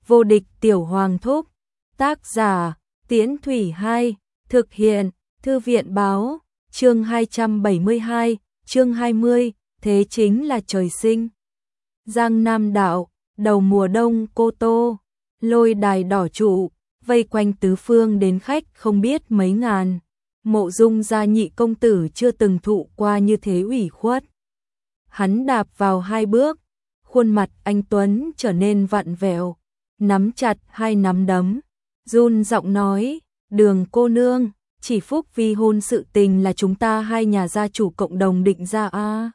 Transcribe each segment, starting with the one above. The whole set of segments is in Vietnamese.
Vô địch tiểu hoàng thúc. Tác giả, Tiễn Thủy 2, thực hiện, Thư viện báo, chương 272, chương 20, thế chính là trời sinh. Giang Nam đạo, đầu mùa đông Cô Tô, lôi đài đỏ trụ, vây quanh tứ phương đến khách không biết mấy ngàn. Mộ Dung gia nhị công tử chưa từng thụ qua như thế ủy khuất. Hắn đạp vào 2 bước, khuôn mặt anh tuấn trở nên vặn vẹo, nắm chặt 2 nắm đấm, run giọng nói, Đường cô nương, chỉ phúc vi hôn sự tình là chúng ta 2 nhà gia chủ cộng đồng định ra a.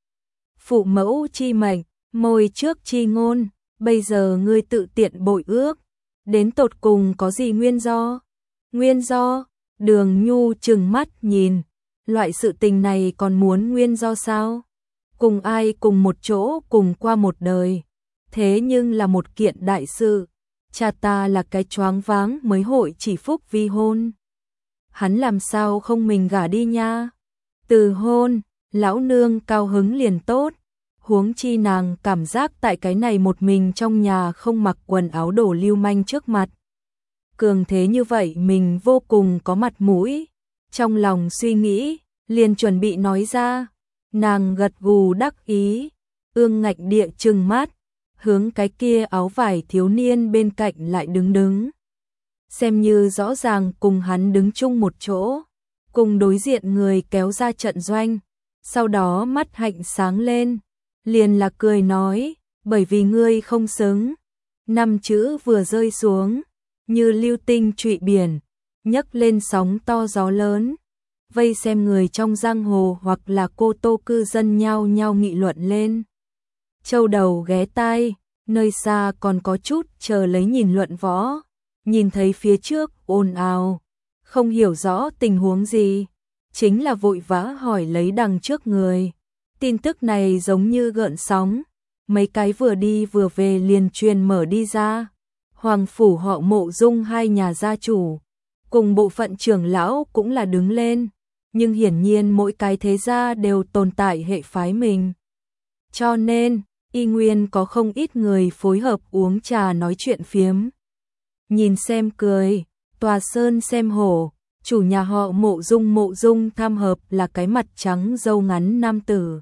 Phụ mẫu chi mệnh, môi trước chi ngôn, bây giờ ngươi tự tiện bội ước, đến tột cùng có gì nguyên do? Nguyên do? Đường Nhu trừng mắt nhìn, loại sự tình này còn muốn nguyên do sao? Cùng ai cùng một chỗ cùng qua một đời, thế nhưng là một kiện đại sự, cha ta là cái choáng váng mới hội chỉ phúc vi hôn. Hắn làm sao không mình gả đi nha? Từ hôn, lão nương cao hứng liền tốt, huống chi nàng cảm giác tại cái này một mình trong nhà không mặc quần áo đổ lưu manh trước mặt. Cường thế như vậy mình vô cùng có mặt mũi, trong lòng suy nghĩ, liền chuẩn bị nói ra, nàng gật gù đắc ý, ương ngạnh địa trừng mắt, hướng cái kia áo vải thiếu niên bên cạnh lại đứng. Xem như rõ ràng cùng hắn đứng chung một chỗ, cùng đối diện người kéo ra trận doanh, sau đó mắt hạnh sáng lên, liền là cười nói, bởi vì ngươi không xứng. 5 chữ vừa rơi xuống, như lưu tinh trụy biển, nhấc lên sóng to gió lớn, vây xem người trong giang hồ hoặc là Cô Tô cư dân nhao nhao nghị luận lên. Châu đầu ghé tai, nơi xa còn có chút chờ lấy nhìn luận võ, nhìn thấy phía trước ồn ào, không hiểu rõ tình huống gì, chính là vội vã hỏi lấy đằng trước người. Tin tức này giống như gợn sóng, mấy cái vừa đi vừa về liền truyền mở đi ra. Hoàng phủ họ Mộ Dung 2 nhà gia chủ, cùng bộ phận trưởng lão cũng là đứng lên, nhưng hiển nhiên mỗi cái thế gia đều tồn tại hệ phái mình. Cho nên, y nguyên có không ít người phối hợp uống trà nói chuyện phiếm. Nhìn xem cười, tòa sơn xem hổ, chủ nhà họ Mộ Dung tham hợp là cái mặt trắng râu ngắn nam tử.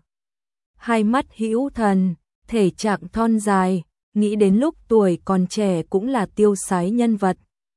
2 mắt hữu thần, thể trạng thon dài, nghĩ đến lúc tuổi còn trẻ cũng là tiêu sái nhân vật.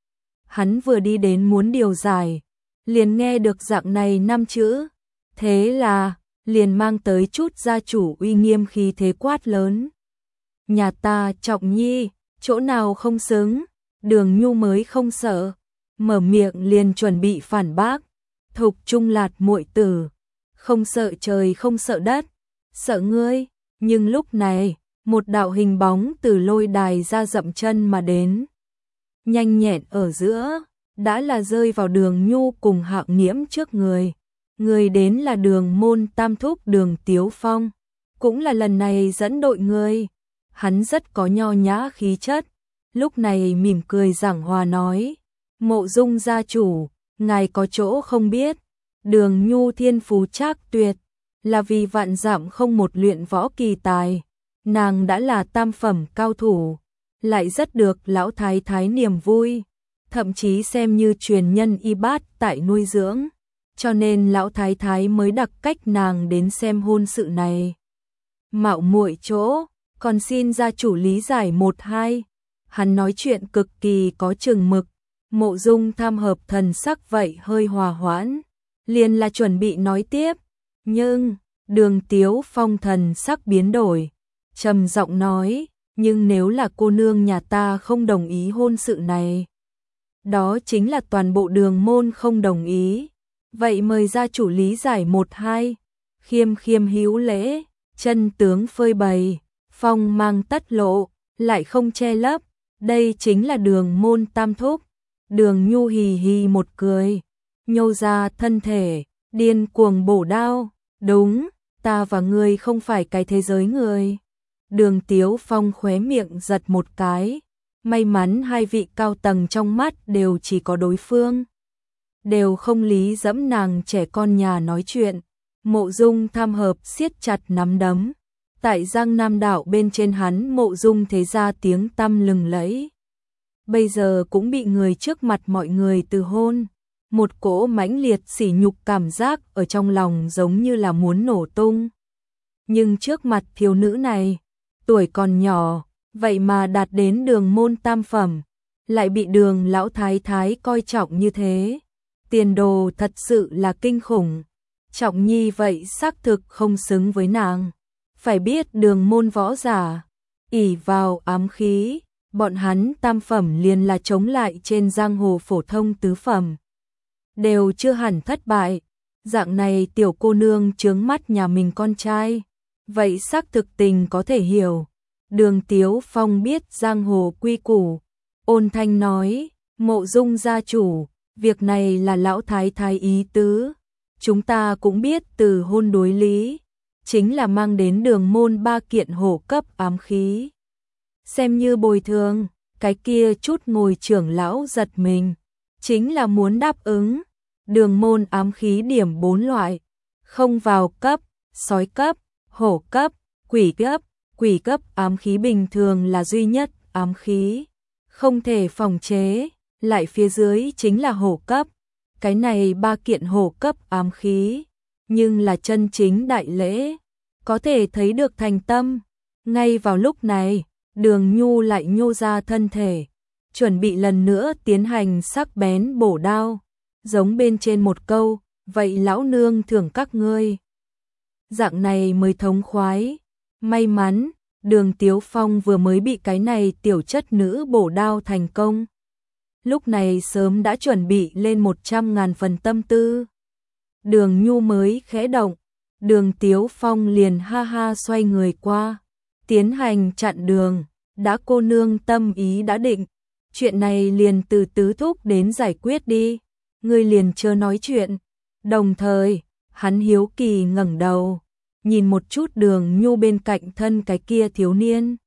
Hắn vừa đi đến muốn điều giải, liền nghe được dạng này 5 chữ, thế là, liền mang tới chút gia chủ uy nghiêm khí thế quát lớn. Nhà ta Trọng Nhi, chỗ nào không xứng, Đường Nhu mới không sợ, mở miệng liền chuẩn bị phản bác, Thục Trung Lạt muội tử, không sợ trời không sợ đất, sợ ngươi, nhưng lúc này, một đạo hình bóng từ lôi đài ra dậm chân mà đến. Nhanh nhẹn ở giữa, đã là rơi vào Đường Nhu cùng Hạng Nghiễm trước người. Người đến là Đường môn tam thúc Đường Tiếu Phong, cũng là lần này dẫn đội người. Hắn rất có nho nhã khí chất, lúc này mỉm cười giảng hòa nói, Mộ Dung gia chủ, ngài có chỗ không biết, Đường Nhu thiên phú trác tuyệt, là vì vạn dặm không một luyện võ kỳ tài. Nàng đã là tam phẩm cao thủ, lại rất được lão thái thái niềm vui, thậm chí xem như truyền nhân y bát tại nuôi dưỡng, cho nên lão thái thái mới đặc cách nàng đến xem hôn sự này. Mạo muội chỗ, còn xin gia chủ lý giải 1-2. Hắn nói chuyện cực kỳ có chừng mực, Mộ Dung tham hợp thần sắc vậy hơi hòa hoãn, liền là chuẩn bị nói tiếp, nhưng Đường Tiếu Phong thần sắc biến đổi, trầm giọng nói, nhưng nếu là cô nương nhà ta không đồng ý hôn sự này, đó chính là toàn bộ Đường môn không đồng ý, vậy mời gia chủ lý giải 1-2. Khiêm hữu lễ, chân tướng phơi bày, phong mang tất lộ, lại không che lấp, đây chính là Đường môn tam thúc. Đường Nhu hì hì một cười, nhô ra thân thể, điên cuồng bổ đao, đúng, ta và ngươi không phải cái thế giới người. Đường Tiếu Phong khóe miệng giật một cái, may mắn 2 vị cao tầng trong mắt đều chỉ có đối phương, đều không lý dẫm nàng trẻ con nhà nói chuyện. Mộ Dung tham hợp siết chặt nắm đấm, tại Giang Nam đảo bên trên hắn Mộ Dung thế gia tiếng tăm lừng lẫy, bây giờ cũng bị người trước mặt mọi người từ hôn. Một cỗ mãnh liệt sỉ nhục cảm giác ở trong lòng giống như là muốn nổ tung. Nhưng trước mặt thiếu nữ này, tuổi còn nhỏ, vậy mà đạt đến đường môn tam phẩm, lại bị Đường lão thái thái coi trọng như thế. Tiền đồ thật sự là kinh khủng. Trọng Nhi vậy xác thực không xứng với nàng. Phải biết Đường môn võ giả, ỷ vào ám khí, bọn hắn tam phẩm liền là chống lại trên giang hồ phổ thông tứ phẩm. Đều chưa hẳn thất bại. Dạng này tiểu cô nương chướng mắt nhà mình con trai. Vậy xác thực tình có thể hiểu. Đường Tiếu Phong biết giang hồ quy củ. Ôn thanh nói, Mộ Dung gia chủ, việc này là lão thái thái ý tứ. Chúng ta cũng biết từ hôn đối lý, chính là mang đến Đường môn 3 kiện hổ cấp ám khí. Xem như bồi thường, cái kia chút ngồi trưởng lão giật mình. Chính là muốn đáp ứng. Đường môn ám khí điểm 4 loại. Không vào cấp, sói cấp, hổ cấp, quỷ cấp. Quỷ cấp ám khí bình thường là duy nhất ám khí. Không thể phòng chế, lại phía dưới chính là hổ cấp. Cái này 3 kiện hổ cấp ám khí, nhưng là chân chính đại lễ, có thể thấy được thành tâm. Ngay vào lúc này, Đường Nhu lại nhô ra thân thể, chuẩn bị lần nữa tiến hành sắc bén bổ đao, giống bên trên một câu, vậy lão nương thưởng các ngươi. Dạng này mới thống khoái. May mắn, Đường Tiếu Phong vừa mới bị cái này tiểu chất nữ bổ đao thành công. Lúc này sớm đã chuẩn bị lên 100.000 phần tâm tư. Đường Nhu mới khẽ động, Đường Tiếu Phong liền ha ha xoay người qua, tiến hành chặn đường. Đã cô nương tâm ý đã định, chuyện này liền từ tứ thúc đến giải quyết đi, ngươi liền chưa nói chuyện. Đồng thời, hắn hiếu kỳ ngẩng đầu, nhìn một chút Đường Nhu bên cạnh thân cái kia thiếu niên.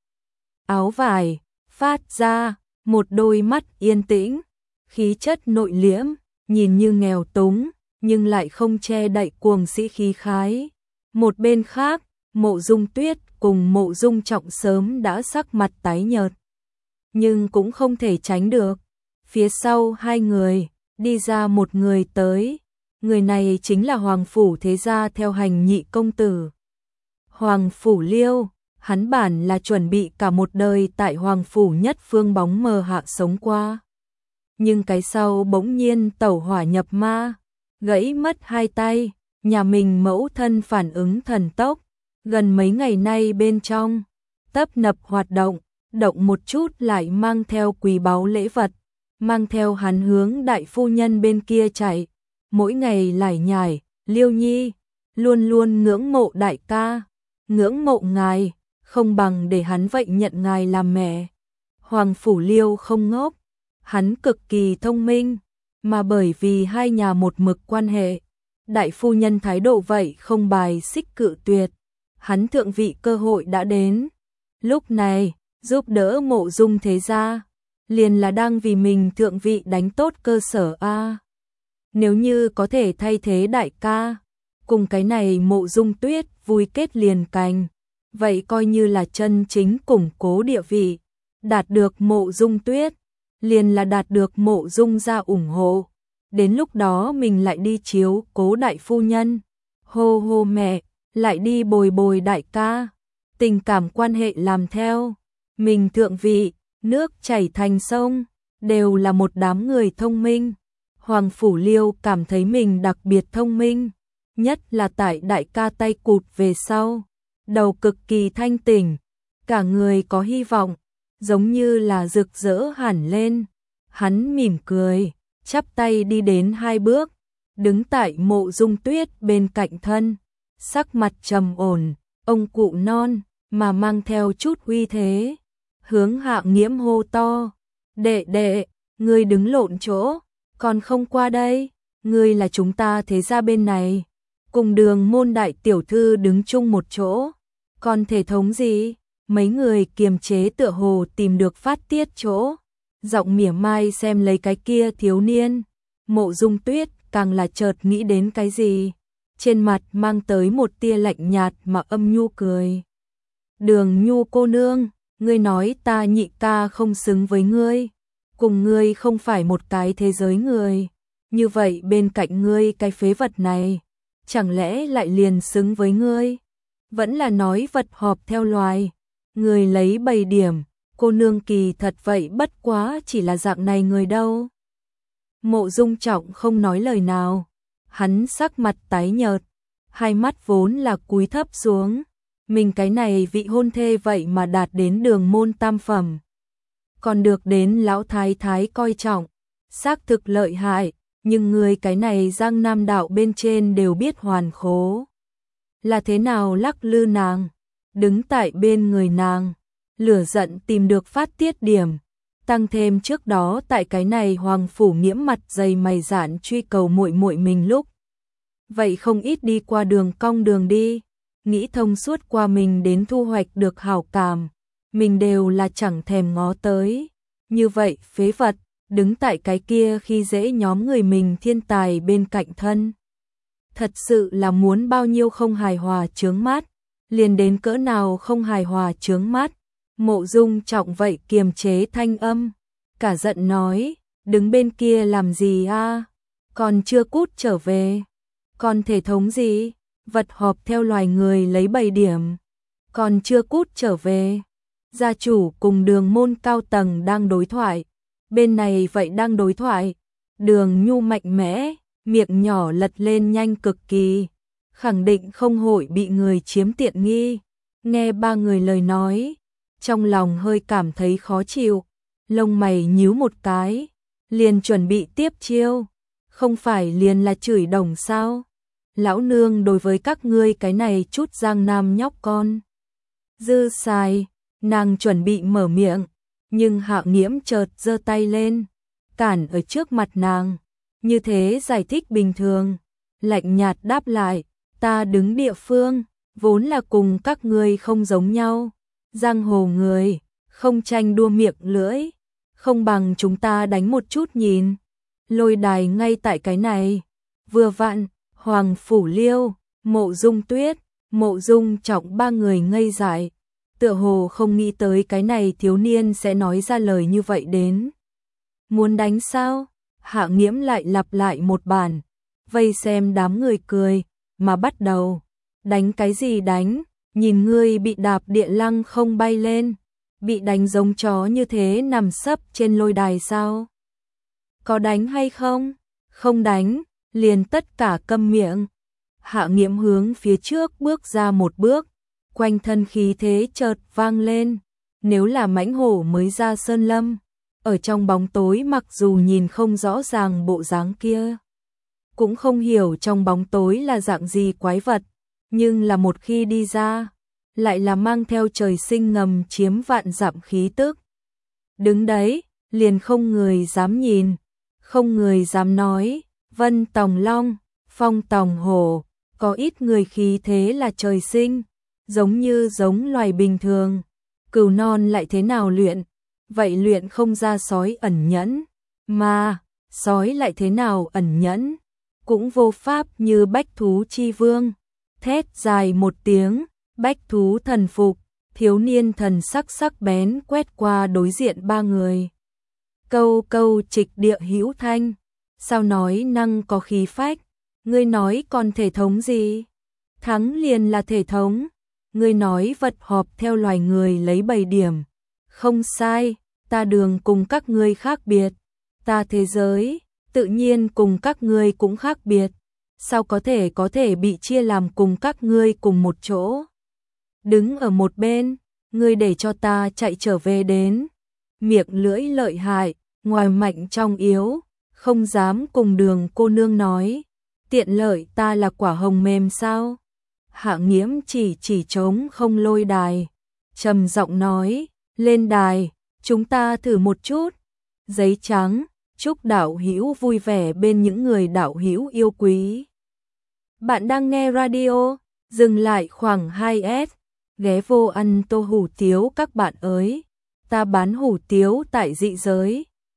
Áo vải, phát ra, một đôi mắt yên tĩnh, khí chất nội liễm, nhìn như nghèo túng, nhưng lại không che đậy cuồng sĩ khí khái. Một bên khác, Mộ Dung Tuyết cùng Mộ Dung Trọng sớm đã sắc mặt tái nhợt. Nhưng cũng không thể tránh được. Phía sau hai người, đi ra một người tới. Người này chính là Hoàng Phủ Thế Gia theo hành nhị công tử. Hoàng Phủ Liêu, hắn bản là chuẩn bị cả một đời tại Hoàng Phủ nhất phương bóng mờ hạ sống qua. Nhưng cái sau bỗng nhiên tẩu hỏa nhập ma, gãy mất hai tay, nhà mình mẫu thân phản ứng thần tốc. Gần mấy ngày nay bên trong, tấp nập hoạt động, động một chút lại mang theo quý báu lễ vật, mang theo hắn hướng đại phu nhân bên kia chạy. Mỗi ngày lải nhải, Liêu Nhi, luôn luôn ngưỡng mộ đại ca, ngưỡng mộ ngài, không bằng để hắn vậy nhận ngài làm mẹ. Hoàng Phủ Liêu không ngốc, hắn cực kỳ thông minh, mà bởi vì hai nhà một mực quan hệ, đại phu nhân thái độ vậy không bài xích cự tuyệt. Hắn thượng vị cơ hội đã đến. Lúc này, giúp đỡ Mộ Dung Thế Gia, liền là đang vì mình thượng vị đánh tốt cơ sở a. Nếu như có thể thay thế đại ca, cùng cái này Mộ Dung Tuyết vui kết liền cành, vậy coi như là chân chính củng cố địa vị. Đạt được Mộ Dung Tuyết, liền là đạt được Mộ Dung gia ủng hộ. Đến lúc đó mình lại đi chiếu cố đại phu nhân. Hô hô mẹ, lại đi bồi bồi đại ca. Tình cảm quan hệ làm theo. Mình thượng vị, nước chảy thành sông, đều là một đám người thông minh. Hoàng Phủ Liêu cảm thấy mình đặc biệt thông minh, nhất là tại đại ca tay cụt về sau. Đầu cực kỳ thanh tỉnh, cả người có hy vọng, giống như là rực rỡ hẳn lên. Hắn mỉm cười, chắp tay đi đến 2 bước, đứng tại Mộ Dung Tuyết bên cạnh thân, sắc mặt trầm ổn, ông cụ non, mà mang theo chút uy thế. Hướng Hạ Nghiễm hô to, đệ đệ, ngươi đứng lộn chỗ, còn không qua đây, ngươi là chúng ta Thế Gia bên này, cùng Đường môn đại tiểu thư đứng chung một chỗ, còn thể thống gì? Mấy người kiềm chế tựa hồ tìm được phát tiết chỗ, giọng mỉa mai xem lấy cái kia thiếu niên. Mộ Dung Tuyết càng là chợt nghĩ đến cái gì, trên mặt mang tới một tia lạnh nhạt mà âm nhu cười. Đường Nhu cô nương, ngươi nói ta nhị ca không xứng với ngươi, cùng ngươi không phải một cái thế giới người. Như vậy bên cạnh ngươi cái phế vật này, chẳng lẽ lại liền xứng với ngươi? Vẫn là nói vật họp theo loài, người lấy 7 điểm, cô nương kỳ thật vậy bất quá chỉ là dạng này người đâu. Mộ Dung Trọng không nói lời nào, hắn sắc mặt tái nhợt, hai mắt vốn là cúi thấp xuống, mình cái này vị hôn thê vậy mà đạt đến đường môn tam phẩm, còn được đến lão thái thái coi trọng, xác thực lợi hại, nhưng người cái này Giang Nam đạo bên trên đều biết hoàn khố. Là thế nào lắc lư nàng, đứng tại bên người nàng, lửa giận tìm được phát tiết điểm, tăng thêm trước đó tại cái này hoàng phủ nghiễm mặt dày mày dạn truy cầu muội muội mình lúc. Vậy không ít đi qua đường cong đường đi, nghĩ thông suốt qua mình đến thu hoạch được hảo cảm, mình đều là chẳng thèm ngó tới. Như vậy phế vật, đứng tại cái kia khi dễ nhóm người mình thiên tài bên cạnh thân. Thật sự là muốn bao nhiêu không hài hòa chướng mắt, liền đến cỡ nào không hài hòa chướng mắt. Mộ Dung Trọng vậy kiềm chế thanh âm, cả giận nói, đứng bên kia làm gì a? Còn chưa cút trở về. Còn thể thống gì? Vật họp theo loài người lấy 7 điểm. Còn chưa cút trở về. Gia chủ cùng đường môn cao tầng đang đối thoại. Bên này vậy đang đối thoại. Đường Nhu mạnh mẽ, miệng nhỏ lật lên nhanh cực kỳ. Khẳng định không hội bị người chiếm tiện nghi. Nghe ba người lời nói, trong lòng hơi cảm thấy khó chịu. Lông mày nhíu một cái, liền chuẩn bị tiếp chiêu. Không phải liền là chửi đồng sao? Lão nương đối với các ngươi cái này chút Giang Nam nhóc con. Dư xài, nàng chuẩn bị mở miệng, nhưng Hạ Nghiễm chợt giơ tay lên, cản ở trước mặt nàng. Như thế giải thích bình thường, lạnh nhạt đáp lại, ta đứng địa phương, vốn là cùng các ngươi không giống nhau. Giang hồ người, không tranh đua miệng lưỡi, không bằng chúng ta đánh một chút nhìn. Lôi đài ngay tại cái này, vừa vặn, Hoàng Phủ Liêu, Mộ Dung Tuyết, Mộ Dung Trọng ba người ngây dại, tựa hồ không nghĩ tới cái này thiếu niên sẽ nói ra lời như vậy đến. Muốn đánh sao? Hạ Nghiễm lại lặp lại một bản, vây xem đám người cười, mà bắt đầu. Đánh cái gì đánh? Nhìn ngươi bị đạp địa lăng không bay lên, bị đánh giống chó như thế nằm sấp trên lôi đài sao? Có đánh hay không? Không đánh, liền tất cả câm miệng. Hạ Nghiễm hướng phía trước bước ra một bước, quanh thân khí thế chợt vang lên. Nếu là mãnh hổ mới ra sơn lâm, ở trong bóng tối mặc dù nhìn không rõ ràng bộ dáng kia, cũng không hiểu trong bóng tối là dạng gì quái vật, nhưng là một khi đi ra, lại là mang theo trời sinh ngầm chiếm vạn dặm khí tức. Đứng đấy, liền không người dám nhìn, không người dám nói. Vân Tòng Long, Phong Tòng Hổ, có ít người khí thế là trời sinh, giống loài bình thường. Cừu non lại thế nào luyện? Vậy luyện không ra sói ẩn nhẫn, mà sói lại thế nào ẩn nhẫn? Cũng vô pháp như bách thú chi vương. Thét dài một tiếng, bách thú thần phục, thiếu niên thần sắc sắc bén quét qua đối diện ba người. Câu câu trịch địa hữu thanh. Sao nói năng có khí phách, ngươi nói còn thể thống gì? Thắng liền là thể thống, ngươi nói vật họp theo loài người lấy 7 điểm. Không sai, ta đường cùng các ngươi khác biệt, ta thế giới, tự nhiên cùng các ngươi cũng khác biệt. Sao có thể bị chia làm cùng các ngươi cùng một chỗ? Đứng ở một bên, ngươi để cho ta chạy trở về đến. Miệng lưỡi lợi hại, ngoài mạnh trong yếu. Không dám cùng đường cô nương nói, tiện lợi ta là quả hồng mềm sao? Hạ Nghiễm chỉ trống không lôi đài, trầm giọng nói, lên đài, chúng ta thử một chút. Giấy trắng, chúc đạo hữu vui vẻ bên những người đạo hữu yêu quý. Bạn đang nghe radio, dừng lại khoảng 2S, ghé vô ăn tô hủ tiếu các bạn ơi. Ta bán hủ tiếu tại dị giới.